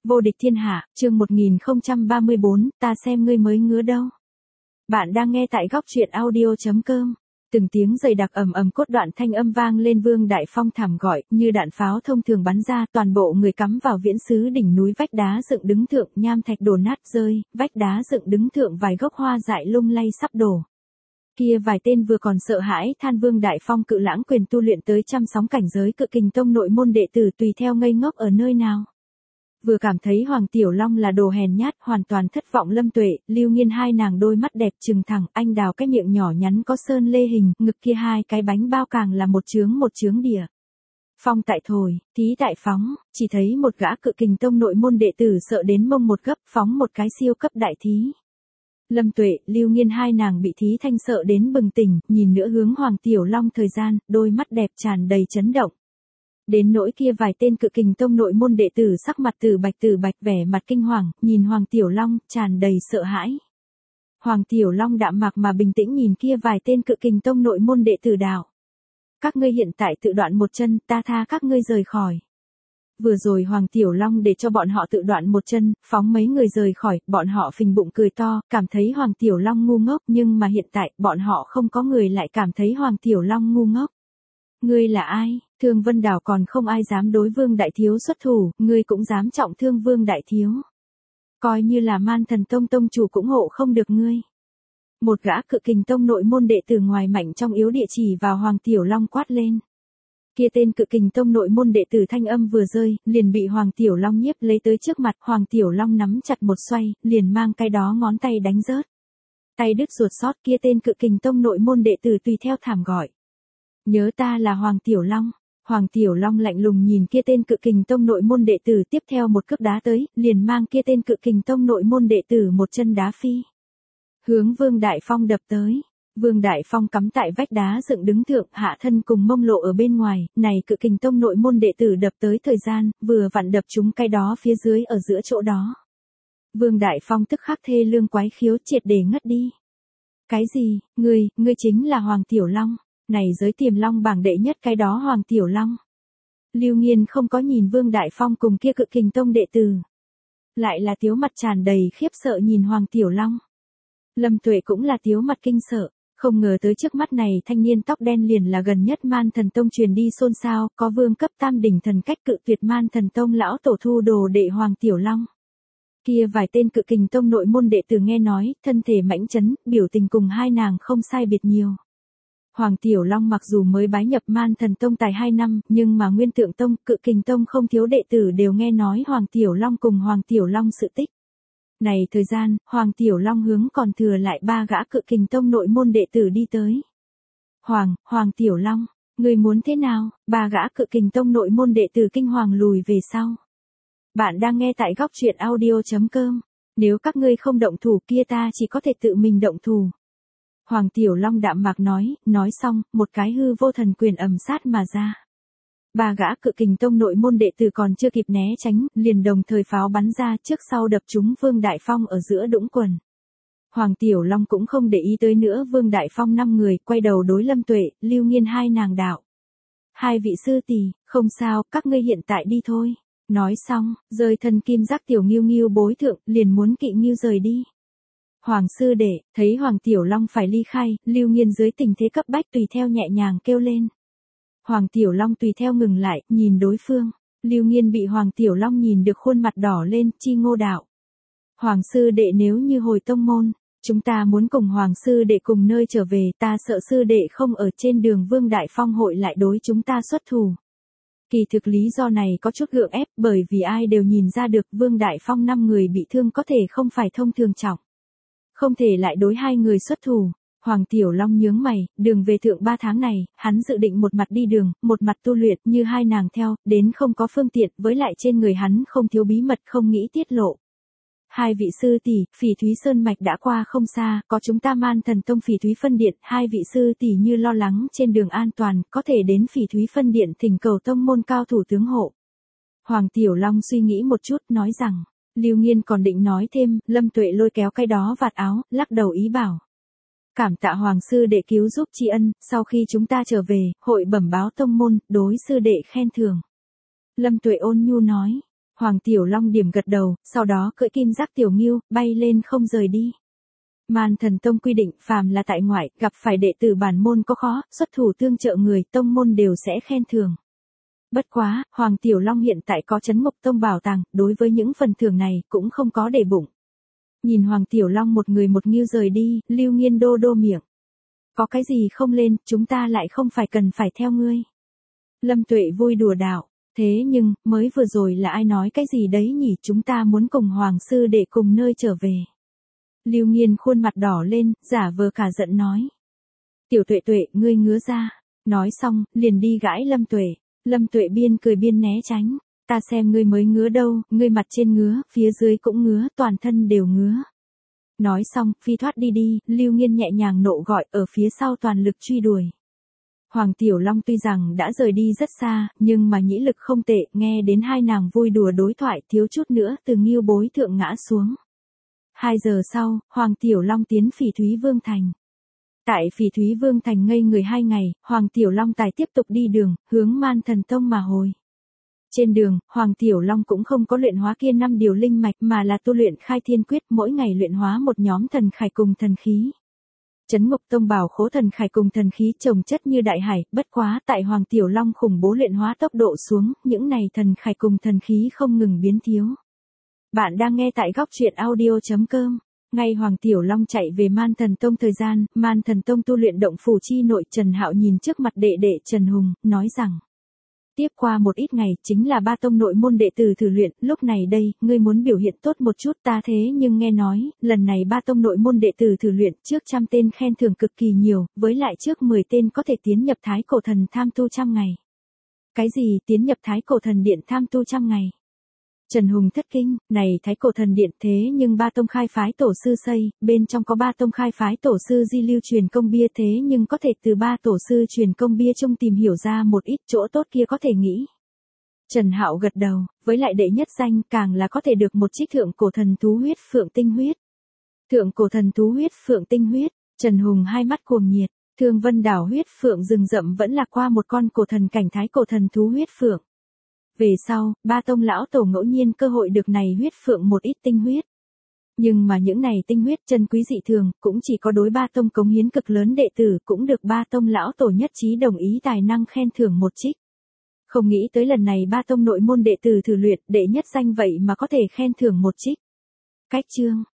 Vô địch thiên hạ, chương 1034, ta xem ngươi mới ngứa đâu. Bạn đang nghe tại góc truyện audio.com. Từng tiếng giày đặc ầm ầm cốt đoạn thanh âm vang lên, Vương Đại Phong thảm gọi, như đạn pháo thông thường bắn ra, toàn bộ người cắm vào viễn xứ đỉnh núi vách đá dựng đứng thượng, nham thạch đổ nát rơi, vách đá dựng đứng thượng vài gốc hoa dại lung lay sắp đổ. Kia vài tên vừa còn sợ hãi than Vương Đại Phong cự lãng quyền tu luyện tới trăm sóng cảnh giới Cự Kình Tông nội môn đệ tử tùy theo ngây ngốc ở nơi nào. Vừa cảm thấy Hoàng Tiểu Long là đồ hèn nhát, hoàn toàn thất vọng Lâm Tuệ, Lưu Nghiên hai nàng đôi mắt đẹp trừng thẳng, anh đào cái miệng nhỏ nhắn có sơn lê hình, ngực kia hai cái bánh bao càng là một chướng đìa. Phong tại thổi, thí tại phóng, chỉ thấy một gã Cự Kình Tông nội môn đệ tử sợ đến mông một gấp phóng một cái siêu cấp đại thí. Lâm Tuệ, Lưu Nghiên hai nàng bị thí thanh sợ đến bừng tỉnh, nhìn nữa hướng Hoàng Tiểu Long thời gian, đôi mắt đẹp tràn đầy chấn động. Đến nỗi kia vài tên Cự Kình Tông nội môn đệ tử sắc mặt từ bạch vẻ mặt kinh hoàng, nhìn Hoàng Tiểu Long, tràn đầy sợ hãi. Hoàng Tiểu Long đạm mạc mà bình tĩnh nhìn kia vài tên Cự Kình Tông nội môn đệ tử đạo. Các ngươi hiện tại tự đoạn một chân, ta tha các ngươi rời khỏi. Vừa rồi Hoàng Tiểu Long để cho bọn họ tự đoạn một chân, phóng mấy người rời khỏi, bọn họ phình bụng cười to, cảm thấy Hoàng Tiểu Long ngu ngốc, nhưng mà hiện tại, bọn họ không có người lại cảm thấy Hoàng Tiểu Long ngu ngốc. Ngươi là ai? Thương Vân Đảo còn không ai dám đối Vương Đại Thiếu xuất thủ, ngươi cũng dám trọng thương Vương Đại Thiếu. Coi như là Man Thần Tông tông chủ cũng hộ không được ngươi. Một gã Cự Kình Tông nội môn đệ tử ngoài mạnh trong yếu địa chỉ vào Hoàng Tiểu Long quát lên. Kia tên Cự Kình Tông nội môn đệ tử thanh âm vừa rơi, liền bị Hoàng Tiểu Long nhiếp lấy tới trước mặt, Hoàng Tiểu Long nắm chặt một xoay, liền mang cái đó ngón tay đánh rớt. Tay đứt ruột sót, kia tên Cự Kình Tông nội môn đệ tử tùy theo thảm gọi. Nhớ ta là Hoàng Tiểu Long. Hoàng Tiểu Long lạnh lùng nhìn kia tên Cự Kình Tông nội môn đệ tử, tiếp theo một cước đá tới, liền mang kia tên Cự Kình Tông nội môn đệ tử một chân đá phi. Hướng Vương Đại Phong đập tới. Vương Đại Phong cắm tại vách đá dựng đứng thượng, hạ thân cùng mông lộ ở bên ngoài, này Cự Kình Tông nội môn đệ tử đập tới thời gian, vừa vặn đập trúng cái đó phía dưới ở giữa chỗ đó. Vương Đại Phong tức khắc thê lương quái khiếu, triệt để ngất đi. Cái gì, ngươi chính là Hoàng Tiểu Long, này giới Tiềm Long bảng đệ nhất cái đó Hoàng Tiểu Long. Lưu Nghiên không có nhìn Vương Đại Phong cùng kia Cự Kình Tông đệ tử, lại là tiếu mặt tràn đầy khiếp sợ nhìn Hoàng Tiểu Long. Lâm Tuệ cũng là tiếu mặt kinh sợ. Không ngờ tới trước mắt này thanh niên tóc đen liền là gần nhất Man Thần Tông truyền đi xôn xao, có vương cấp tam đỉnh thần cách cự tuyệt Man Thần Tông lão tổ thu đồ đệ Hoàng Tiểu Long. Kia vài tên Cự Kình Tông nội môn đệ tử nghe nói, thân thể mãnh chấn, biểu tình cùng hai nàng không sai biệt nhiều. Hoàng Tiểu Long mặc dù mới bái nhập Man Thần Tông tài 2 năm, nhưng mà Nguyên Tượng Tông, Cự Kình Tông không thiếu đệ tử đều nghe nói Hoàng Tiểu Long cùng Hoàng Tiểu Long sự tích. Này thời gian, Hoàng Tiểu Long hướng còn thừa lại 3 gã Cự Kình Tông nội môn đệ tử đi tới. Hoàng Tiểu Long, ngươi muốn thế nào? 3 gã Cự Kình Tông nội môn đệ tử kinh hoàng lùi về sau. Bạn đang nghe tại góc truyện audio.com. Nếu các ngươi không động thủ kia ta chỉ có thể tự mình động thủ. Hoàng Tiểu Long đạm mạc nói xong, một cái hư vô thần quyền ầm sát mà ra. 3 gã Cự Kình Tông nội môn đệ tử còn chưa kịp né tránh, liền đồng thời pháo bắn ra trước sau đập trúng Vương Đại Phong ở giữa đũng quần. Hoàng Tiểu Long cũng không để ý tới nữa Vương Đại Phong 5 người, quay đầu đối Lâm Tuệ, Lưu Nghiên hai nàng đạo. Hai vị sư tỷ, không sao, các ngươi hiện tại đi thôi. Nói xong, rời thân kim giác tiểu Nghiêu bối thượng, liền muốn kỵ Nghiêu rời đi. Hoàng sư đệ, thấy Hoàng Tiểu Long phải ly khai, Lưu Nghiên dưới tình thế cấp bách tùy theo nhẹ nhàng kêu lên. Hoàng Tiểu Long tùy theo ngừng lại, nhìn đối phương. Lưu Nghiên bị Hoàng Tiểu Long nhìn được khuôn mặt đỏ lên, chi ngô đạo. Hoàng sư đệ nếu như hồi tông môn, chúng ta muốn cùng Hoàng sư đệ cùng nơi trở về, ta sợ sư đệ không ở trên đường Vương Đại Phong hội lại đối chúng ta xuất thủ. Kỳ thực lý do này có chút gượng ép, bởi vì ai đều nhìn ra được Vương Đại Phong 5 người bị thương có thể không phải thông thường trọng. Không thể lại đối 2 người xuất thủ. Hoàng Tiểu Long nhướng mày, đường về thượng 3 tháng này, hắn dự định một mặt đi đường, một mặt tu luyện, như hai nàng theo, đến không có phương tiện, với lại trên người hắn không thiếu bí mật không nghĩ tiết lộ. Hai vị sư tỷ, Phỉ Thúy Sơn mạch đã qua không xa, có chúng ta Man Thần Tông Phỉ Thúy phân điện, hai vị sư tỷ như lo lắng trên đường an toàn, có thể đến Phỉ Thúy phân điện thỉnh cầu tông môn cao thủ tướng hộ. Hoàng Tiểu Long suy nghĩ một chút, nói rằng, Lưu Nghiên còn định nói thêm, Lâm Tuệ lôi kéo cái đó vạt áo, lắc đầu ý bảo. Cảm tạ Hoàng sư đệ cứu giúp tri ân, sau khi chúng ta trở về, hội bẩm báo tông môn, đối sư đệ khen thưởng. Lâm Tuệ ôn nhu nói. Hoàng Tiểu Long điểm gật đầu, sau đó cưỡi kim giác tiểu ngưu, bay lên không rời đi. Man Thần Tông quy định phàm là tại ngoại, gặp phải đệ tử bản môn có khó, xuất thủ tương trợ người, tông môn đều sẽ khen thưởng. Bất quá, Hoàng Tiểu Long hiện tại có Trấn Ngục Tông bảo tàng, đối với những phần thưởng này cũng không có để bụng. Nhìn Hoàng Tiểu Long một người một ngưu rời đi, Lưu Nghiên đô đô miệng. Có cái gì không lên, chúng ta lại không phải cần phải theo ngươi. Lâm Tuệ vui đùa đạo, thế nhưng, mới vừa rồi là ai nói cái gì đấy nhỉ, chúng ta muốn cùng Hoàng sư để cùng nơi trở về. Lưu Nghiên khuôn mặt đỏ lên, giả vờ cả giận nói. Tiểu Tuệ Tuệ, ngươi ngứa ra. Nói xong, liền đi gãi Lâm Tuệ. Lâm Tuệ biên cười biên né tránh. Ta xem ngươi mới ngứa đâu, ngươi mặt trên ngứa, phía dưới cũng ngứa, toàn thân đều ngứa. Nói xong, phi thoát đi đi, Lưu Nghiên nhẹ nhàng nộ gọi ở phía sau toàn lực truy đuổi. Hoàng Tiểu Long tuy rằng đã rời đi rất xa, nhưng mà nhĩ lực không tệ, nghe đến hai nàng vui đùa đối thoại thiếu chút nữa từ Nghiêu Bối thượng ngã xuống. 2 giờ sau, Hoàng Tiểu Long tiến Phỉ Thúy Vương Thành. Tại Phỉ Thúy Vương Thành ngây người 2 ngày, Hoàng Tiểu Long tài tiếp tục đi đường, hướng Man Thần Tông mà hồi. Trên đường, Hoàng Tiểu Long cũng không có luyện hóa kia 5 điều linh mạch mà là tu luyện Khai Thiên Quyết, mỗi ngày luyện hóa một nhóm thần khải cùng thần khí. Trấn Ngục Tông bảo khố thần khải cùng thần khí chồng chất như đại hải, bất quá tại Hoàng Tiểu Long khủng bố luyện hóa tốc độ xuống, những này thần khải cùng thần khí không ngừng biến thiếu. Bạn đang nghe tại góc truyện audio.com. Ngay Hoàng Tiểu Long chạy về Man Thần Tông thời gian, Man Thần Tông tu luyện động phủ chi nội, Trần Hạo nhìn trước mặt đệ đệ Trần Hùng, nói rằng. Tiếp qua một ít ngày, chính là ba tông nội môn đệ tử thử luyện, lúc này đây, ngươi muốn biểu hiện tốt một chút, ta thế nhưng nghe nói, lần này ba tông nội môn đệ tử thử luyện, trước 100 tên khen thưởng cực kỳ nhiều, với lại trước 10 tên có thể tiến nhập Thái Cổ Thần tham tu 100 ngày. Cái gì tiến nhập Thái Cổ Thần Điện tham tu 100 ngày? Trần Hùng thất kinh, này Thái Cổ Thần Điện thế nhưng ba tông khai phái tổ sư xây, bên trong có ba tông khai phái tổ sư di lưu truyền công bia thế nhưng có thể từ ba tổ sư truyền công bia trong tìm hiểu ra một ít chỗ tốt kia có thể nghĩ. Trần Hạo gật đầu, với lại đệ nhất danh càng là có thể được một trích thượng cổ thần thú huyết phượng tinh huyết. Thượng cổ thần thú huyết phượng tinh huyết, Trần Hùng hai mắt cuồng nhiệt, Thương Vân Đảo huyết phượng rừng rậm vẫn là qua một con cổ thần cảnh thái cổ thần thú huyết phượng. Về sau, ba tông lão tổ ngẫu nhiên cơ hội được này huyết phượng một ít tinh huyết. Nhưng mà những này tinh huyết chân quý dị thường, cũng chỉ có đối ba tông cống hiến cực lớn đệ tử cũng được ba tông lão tổ nhất trí đồng ý tài năng khen thưởng một trích. Không nghĩ tới lần này ba tông nội môn đệ tử thử luyện đệ nhất danh vậy mà có thể khen thưởng một trích. Cách chương.